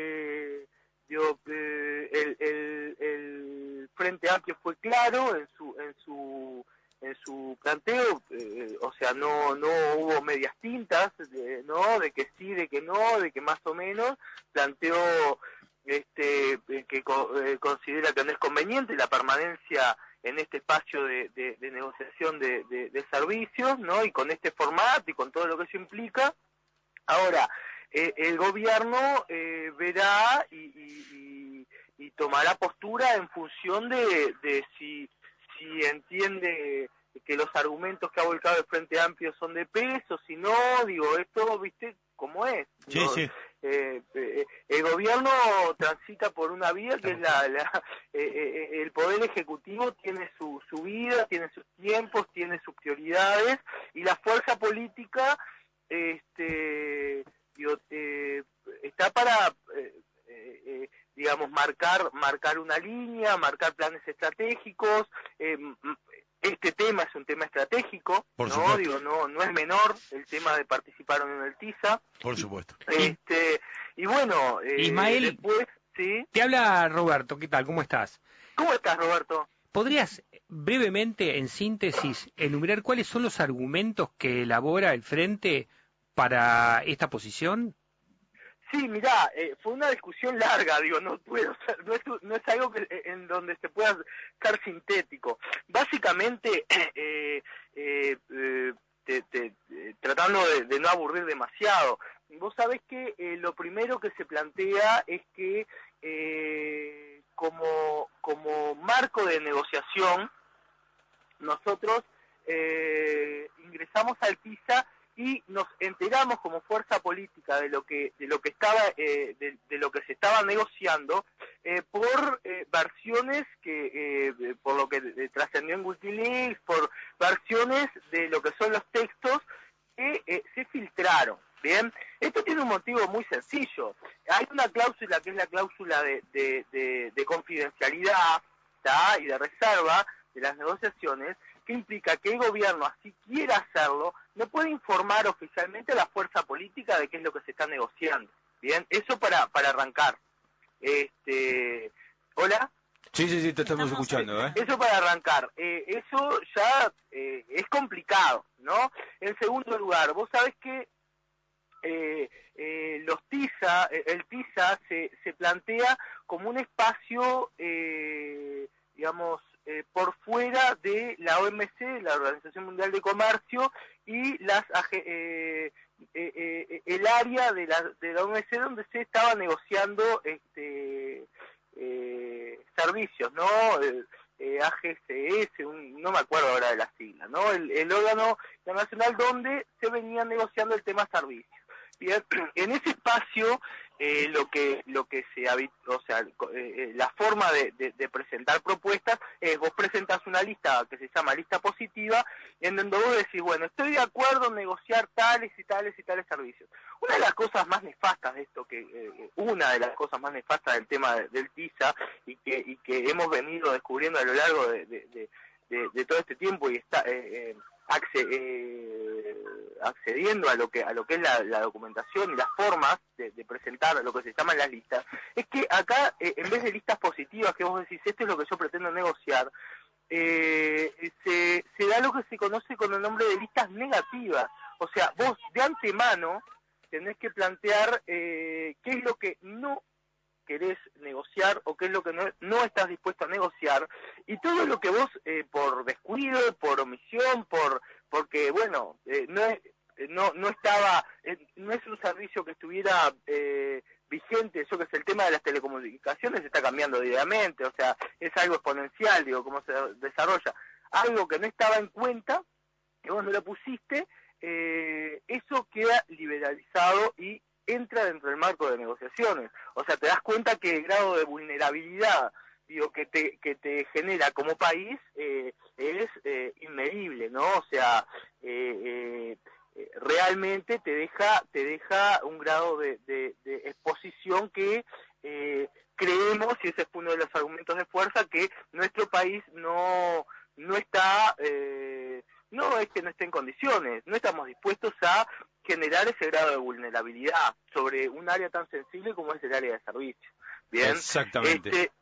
el Frente Amplio fue claro en su planteo, o sea, no hubo medias tintas, ¿no? De que sí, de que no, de que más o menos, planteó que considera que no es conveniente la permanencia en este espacio de negociación de servicios, ¿no? Y con este formato y con todo lo que eso implica. Ahora, el gobierno verá y tomará postura en función de si entiende que los argumentos que ha volcado el Frente Amplio son de peso, si no, digo, esto, viste, cómo es. Sí, sí. El gobierno transita por una vía que es el poder ejecutivo tiene su vida, tiene sus tiempos, tiene sus prioridades, y la fuerza política está para digamos marcar una línea, marcar planes estratégicos. Este tema es un tema estratégico, ¿no? Digo, no es menor el tema de participar en el TISA. Por supuesto. Y bueno, Ismael, después, ¿sí? Te habla Roberto, ¿qué tal? ¿Cómo estás? ¿Cómo estás, Roberto? ¿Podrías brevemente, en síntesis, enumerar cuáles son los argumentos que elabora el Frente para esta posición? Sí, mirá, fue una discusión larga, digo, no es algo en donde se pueda ser sintético. Básicamente, tratando de no aburrir demasiado, vos sabés que lo primero que se plantea es que como marco de negociación, nosotros ingresamos al TISA y nos enteramos como fuerza política de lo que se estaba negociando por versiones que por lo que trascendió en Wikileaks, por versiones de lo que son los textos que se filtraron. Bien, esto tiene un motivo muy sencillo. Hay una cláusula que es la cláusula de confidencialidad, ¿tá? Y de reserva de las negociaciones, que implica que el gobierno, así quiera hacerlo, no puede informar oficialmente a la fuerza política de qué es lo que se está negociando. Bien, eso para arrancar. ¿Hola? Sí, te estamos escuchando, ¿eh? Eso para arrancar. Eso ya es complicado, ¿no? En segundo lugar, vos sabés que el TISA se plantea como un espacio, digamos, por fuera de la OMC, la Organización Mundial de Comercio, y el área de la OMC donde se estaba negociando servicios, ¿no? AGCS, no me acuerdo ahora de la sigla, ¿no? El órgano internacional donde se venía negociando el tema servicios. Bien, en ese espacio lo que la forma de presentar propuestas es vos presentás una lista que se llama lista positiva, en donde vos decís, bueno, estoy de acuerdo en negociar tales y tales y tales servicios. Una de las cosas más nefastas de esto, una de las cosas más nefastas del tema del TISA y que hemos venido descubriendo a lo largo de todo este tiempo y está accediendo a lo que es la documentación y las formas de presentar lo que se llaman las listas, es que acá, en vez de listas positivas, que vos decís, esto es lo que yo pretendo negociar, se da lo que se conoce con el nombre de listas negativas. O sea, vos de antemano tenés que plantear qué es lo que no querés negociar o qué es lo que no estás dispuesto a negociar, y todo lo que vos por descuido, por omisión, porque bueno, no estaba, no es un servicio que estuviera vigente, eso que es el tema de las telecomunicaciones, está cambiando diariamente, o sea, es algo exponencial, digo, cómo se desarrolla, algo que no estaba en cuenta, que vos no lo pusiste, eso queda liberalizado y entra dentro del marco de negociaciones. O sea, te das cuenta que el grado de vulnerabilidad, digo, que te genera como país es inmedible, ¿no? O sea, realmente te deja un grado de exposición que creemos, y ese es uno de los argumentos de fuerza, que nuestro país no está, no es que no esté en condiciones, no estamos dispuestos a generar ese grado de vulnerabilidad sobre un área tan sensible como es el área de servicio. Bien, exactamente.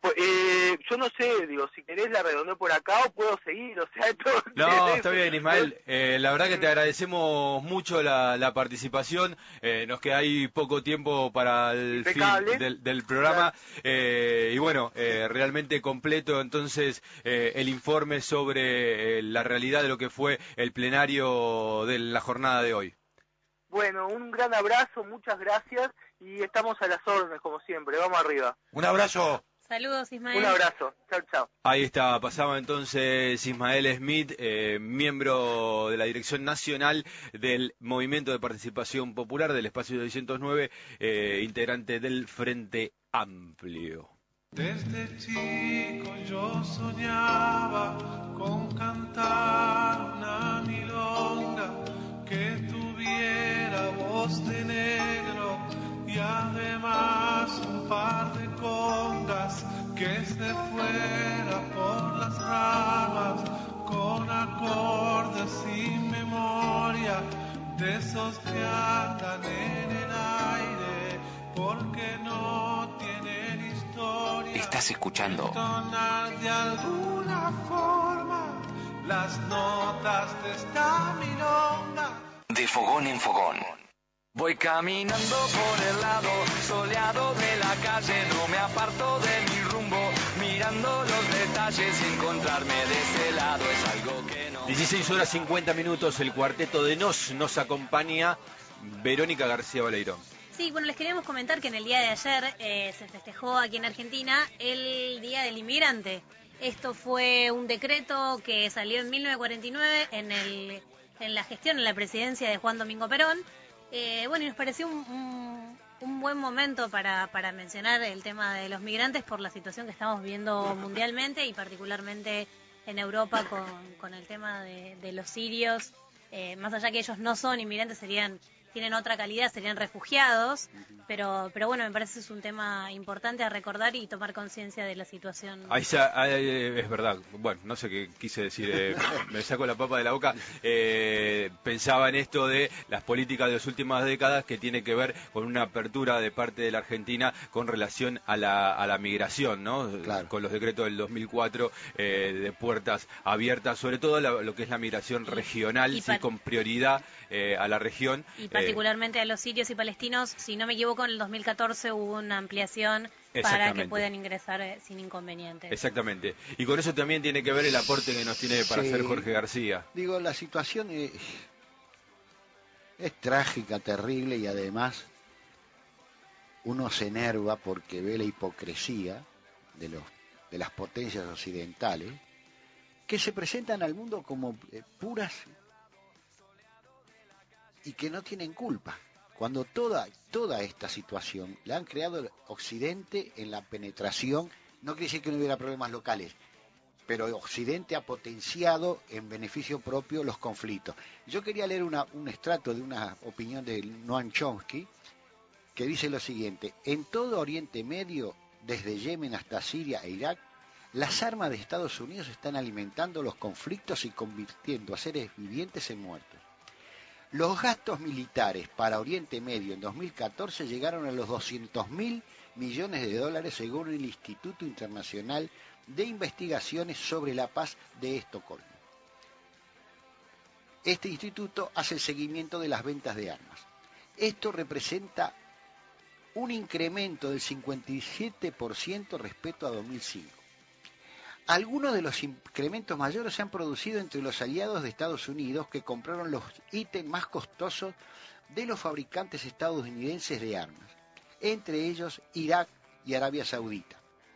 Yo no sé, digo, si querés la redondeo por acá o puedo seguir, o sea, todo. No, está bien, Ismael. La verdad que te agradecemos mucho la participación. Nos queda ahí poco tiempo para el fin del programa. Y bueno, realmente completo entonces el informe sobre la realidad de lo que fue el plenario de la jornada de hoy. Bueno, un gran abrazo, muchas gracias y estamos a las órdenes como siempre. Vamos arriba. Un abrazo. Saludos, Ismael. Un abrazo. Chao, chao. Ahí está, pasaba entonces Ismael Smith, miembro de la Dirección Nacional del Movimiento de Participación Popular del Espacio 609, integrante del Frente Amplio. Desde chico yo soñaba con cantar una milonga que tuviera voz de negro y además un par de congas, que se fuera por las ramas con acordes sin memoria, de esos que andan en el aire porque no tienen historia. Estás escuchando Entonar de alguna forma las notas de esta milonga. De fogón en fogón. Voy caminando por el lado soleado de la calle, no me aparto de mi rumbo, mirando los detalles, encontrarme de ese lado es algo que no... 16 horas 50 minutos, el cuarteto de nos acompaña Verónica García Baleirón. Sí, bueno, les queríamos comentar que en el día de ayer se festejó aquí en Argentina el Día del Inmigrante. Esto fue un decreto que salió en 1949 en la gestión, en la presidencia de Juan Domingo Perón. Bueno, y nos pareció un buen momento para mencionar el tema de los migrantes por la situación que estamos viendo mundialmente y particularmente en Europa con el tema de los sirios. Más allá que ellos no son inmigrantes, tienen otra calidad, serían refugiados, pero bueno, me parece que es un tema importante a recordar y tomar conciencia de la situación. Ahí es verdad, bueno, no sé qué quise decir, me saco la papa de la boca, pensaba en esto de las políticas de las últimas décadas que tiene que ver con una apertura de parte de la Argentina con relación a la migración, ¿no? Claro. Con los decretos del 2004 de puertas abiertas, sobre todo lo que es la migración regional, sí, con prioridad a la región. Y particularmente a los sirios y palestinos, si no me equivoco, en el 2014 hubo una ampliación para que puedan ingresar sin inconvenientes. Exactamente. Y con eso también tiene que ver el aporte que nos tiene para hacer Jorge García. Digo, la situación es trágica, terrible, y además uno se enerva porque ve la hipocresía de las potencias occidentales que se presentan al mundo como puras y que no tienen culpa, cuando toda esta situación la han creado el Occidente en la penetración. No quiere decir que no hubiera problemas locales, pero el Occidente ha potenciado en beneficio propio los conflictos. Yo quería leer un extracto de una opinión de Noam Chomsky que dice lo siguiente: en todo Oriente Medio, desde Yemen hasta Siria e Irak, las armas de Estados Unidos están alimentando los conflictos y convirtiendo a seres vivientes en muertos. Los gastos militares para Oriente Medio en 2014 llegaron a los 200.000 millones de dólares según el Instituto Internacional de Investigaciones sobre la Paz de Estocolmo. Este instituto hace el seguimiento de las ventas de armas. Esto representa un incremento del 57% respecto a 2005. Algunos de los incrementos mayores se han producido entre los aliados de Estados Unidos que compraron los ítems más costosos de los fabricantes estadounidenses de armas, entre ellos Irak y Arabia Saudita.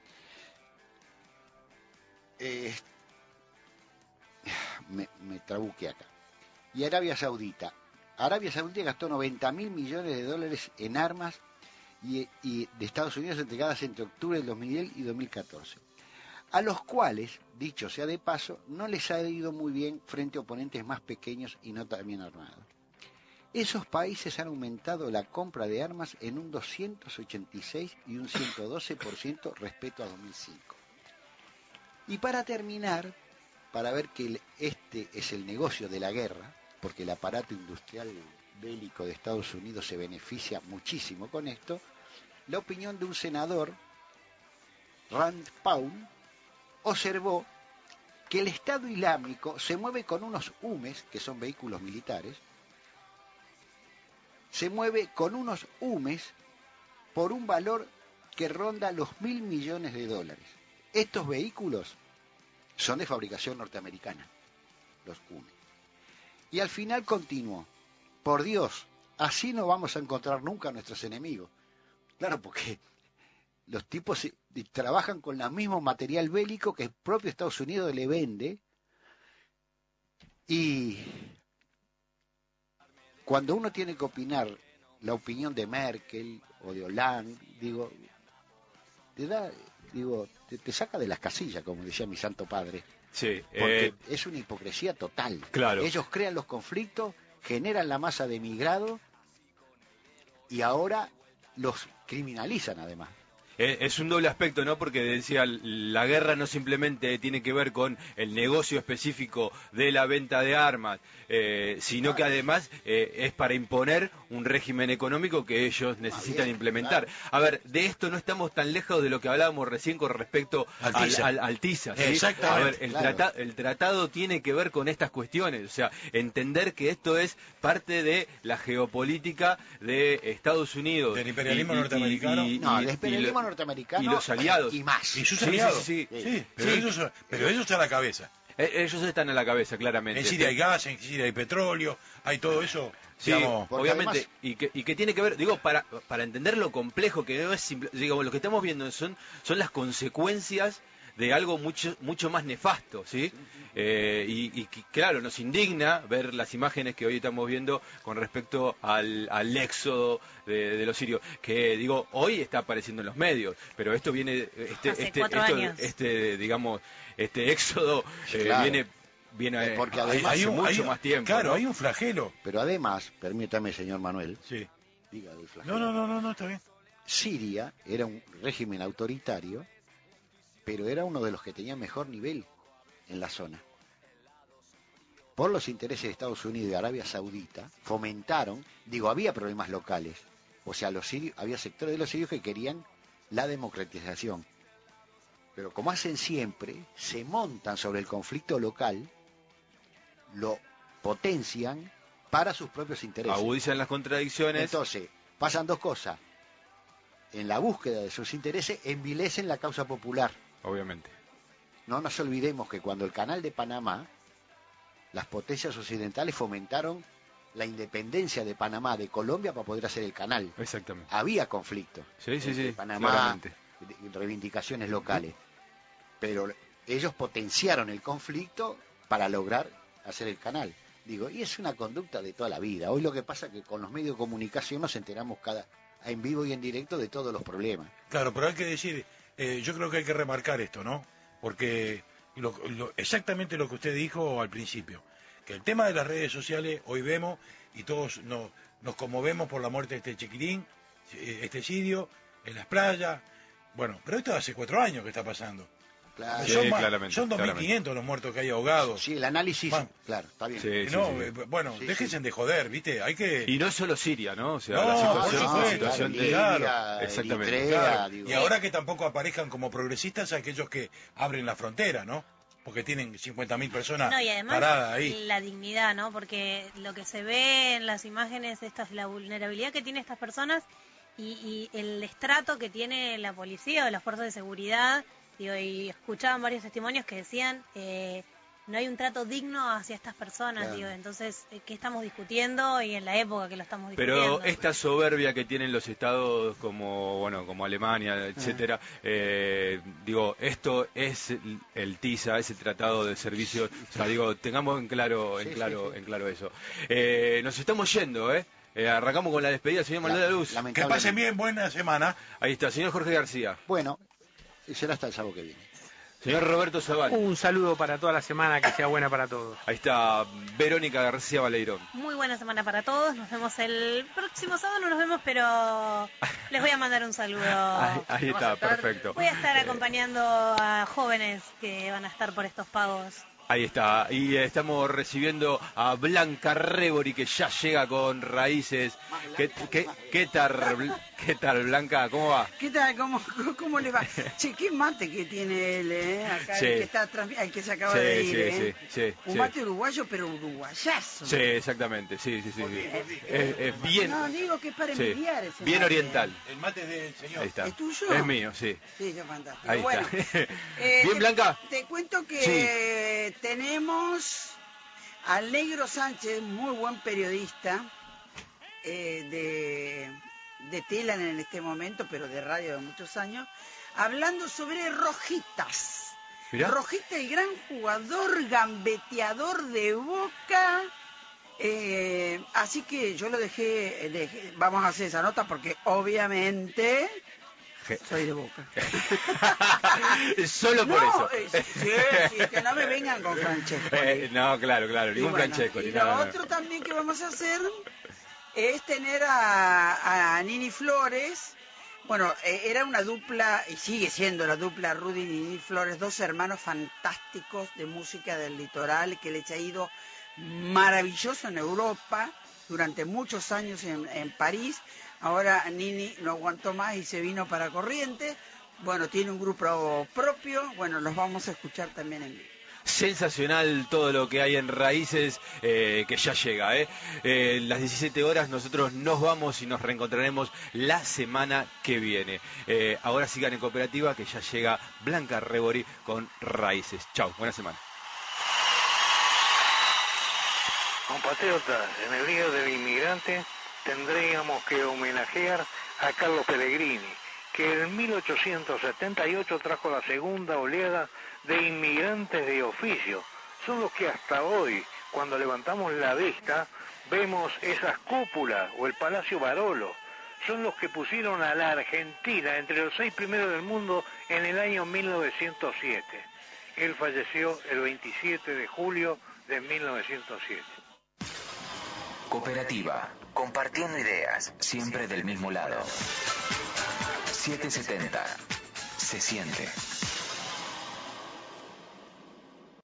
Me trabuqué acá. Y Arabia Saudita. Arabia Saudita gastó 90.000 millones de dólares en armas y de Estados Unidos entregadas entre octubre del 2010 y 2014, a los cuales, dicho sea de paso, no les ha ido muy bien frente a oponentes más pequeños y no tan bien armados. Esos países han aumentado la compra de armas en un 286 y un 112% respecto a 2005. Y para terminar, para ver que este es el negocio de la guerra, porque el aparato industrial bélico de Estados Unidos se beneficia muchísimo con esto, la opinión de un senador, Rand Paul, observó que el Estado Islámico se mueve con unos UMES, que son vehículos militares, se mueve con unos UMES por un valor que ronda los 1.000 millones de dólares. Estos vehículos son de fabricación norteamericana, los UMES. Y al final continuó, por Dios, así no vamos a encontrar nunca a nuestros enemigos. Claro, porque los tipos trabajan con el mismo material bélico que el propio Estados Unidos le vende, y cuando uno tiene que opinar la opinión de Merkel o de Hollande, te saca de las casillas, como decía mi santo padre. Sí, porque es una hipocresía total. Claro. Ellos crean los conflictos, generan la masa de emigrados y ahora los criminalizan además. Es un doble aspecto, ¿no? Porque decía, la guerra no simplemente tiene que ver con el negocio específico de la venta de armas, sino que además es para imponer un régimen económico que ellos necesitan implementar. A ver, de esto no estamos tan lejos de lo que hablábamos recién con respecto al TISA. ¿Sí? Exactamente. A ver, el tratado tiene que ver con estas cuestiones, o sea, entender que esto es parte de la geopolítica de Estados Unidos. Del imperialismo norteamericano. El imperialismo norteamericano y los aliados y más. Y sus aliados. Sí. Pero ellos están a la cabeza. Ellos están a la cabeza, claramente. En Siria hay gas, en Siria hay petróleo, hay todo eso. Sí, digamos, obviamente, además, y que tiene que ver, para entender lo complejo que no es simple, digamos, lo que estamos viendo son las consecuencias de algo mucho más nefasto, ¿sí? Y claro, nos indigna ver las imágenes que hoy estamos viendo con respecto al éxodo de los sirios, que hoy está apareciendo en los medios, pero esto viene, este éxodo viene porque además hace mucho más tiempo. Claro, ¿no? hay un flagelo. Pero además, permítame, señor Manuel. Sí. Diga del flagelo. No, está bien. Siria era un régimen autoritario, pero era uno de los que tenía mejor nivel en la zona. Por los intereses de Estados Unidos y Arabia Saudita, fomentaron, había problemas locales. O sea, los sirios, había sectores de los sirios que querían la democratización. Pero como hacen siempre, se montan sobre el conflicto local, lo potencian para sus propios intereses. Agudizan las contradicciones. Entonces, pasan dos cosas. En la búsqueda de sus intereses, envilecen la causa popular. Obviamente. No nos olvidemos que cuando el Canal de Panamá, las potencias occidentales fomentaron la independencia de Panamá de Colombia para poder hacer el canal. Exactamente. Había conflicto. Sí. Panamá, claramente. Reivindicaciones locales. Pero ellos potenciaron el conflicto para lograr hacer el canal. Y es una conducta de toda la vida. Hoy lo que pasa es que con los medios de comunicación nos enteramos en vivo y en directo de todos los problemas. Claro, pero hay que decir, yo creo que hay que remarcar esto, ¿no? Porque exactamente lo que usted dijo al principio, que el tema de las redes sociales hoy vemos y todos nos conmovemos por la muerte de este chiquilín, este sirio, en las playas. Bueno, pero esto hace 4 años que está pasando. Claro. Son, Sí, más- claramente, son 2.500 claramente. los muertos que hay ahogados. Sí, el análisis, Bueno. claro, está bien. Sí, sí, No, sí. bueno, Sí, déjense sí. de joder, ¿viste? Hay que... Y no solo Siria, ¿no? O sea, No, la por situación, supuesto, situación de... Libia, Exactamente. Eritrea, Claro, digo. y ahora que tampoco aparezcan como progresistas aquellos que abren la frontera, ¿no? Porque tienen 50.000 personas No, y además paradas ahí. la dignidad, ¿no? Porque lo que se ve en las imágenes, esta es la vulnerabilidad que tienen estas personas y el estrato que tiene la policía o las fuerzas de seguridad. Digo, y escuchaban varios testimonios que decían no hay un trato digno hacia estas personas. Claro. Digo, entonces, ¿qué estamos discutiendo? Y en la época que lo estamos discutiendo. Pero esta soberbia que tienen los estados como bueno como Alemania, etcétera, digo, esto es el TISA, ese tratado de servicios, o sea, digo, tengamos en claro eso. Nos estamos yendo, arrancamos con la despedida, señor Maldonado Luz. Que Lamentablemente. pasen bien, buena semana. Ahí está, señor Jorge García. Bueno, será hasta el sábado que viene. Señor Roberto Zaval. Un saludo para toda la semana, que sea buena para todos. Ahí está Verónica García Baleirón. Muy buena semana para todos. Nos vemos el próximo sábado, no nos vemos, pero les voy a mandar un saludo. Ahí está, perfecto. Voy a estar acompañando a jóvenes que van a estar por estos pagos. Ahí está, y estamos recibiendo a Blanca Rebori, que ya llega con raíces. ¿Qué tal, Blanca? ¿Cómo va? ¿Qué tal? ¿Cómo le va? Che, qué mate que tiene él, acá, Sí. el que está el que se acaba de ir, sí, Un sí. mate uruguayo, pero uruguayazo. Sí, exactamente, sí. Es bien, No, digo que es para sí, envidiar ese bien mate. oriental. El mate del señor. Ahí está. ¿Es tuyo? Es mío, sí. Sí, qué fantástico. Ahí bueno, está. Bien, Blanca. Te cuento que tenemos al Negro Sánchez, muy buen periodista de Telan en este momento, pero de radio de muchos años, hablando sobre Rojitas. Mirá. Rojita, el gran jugador gambeteador de Boca. Así que yo lo dejé, vamos a hacer esa nota porque obviamente soy de Boca. Solo por eso. Sí, que no me vengan con Francesco. No, claro, Y ningún bueno, Francesco. y ni lo nada. otro también que vamos a hacer es tener a Nini Flores. Bueno, era una dupla, y sigue siendo la dupla Rudy y Nini Flores, dos hermanos fantásticos de música del litoral, que les ha ido maravilloso en Europa, durante muchos años en París. Ahora Nini no aguantó más y se vino para Corrientes. Bueno, tiene un grupo propio, bueno, los vamos a escuchar también en vivo. Sensacional todo lo que hay en Raíces, que ya llega. Las 17 horas nosotros nos vamos y nos reencontraremos la semana que viene. Ahora sigan en Cooperativa, que ya llega Blanca Rebori con Raíces. Chau, buena semana. Compatriotas, en el Día del Inmigrante tendríamos que homenajear a Carlos Pellegrini, que en 1878 trajo la segunda oleada de inmigrantes de oficio. Son los que hasta hoy, cuando levantamos la vista, vemos esas cúpulas o el Palacio Barolo. Son los que pusieron a la Argentina entre los 6 primeros del mundo en el año 1907. Él falleció el 27 de julio de 1907. Cooperativa, compartiendo ideas, siempre del mismo lado. 770, se siente.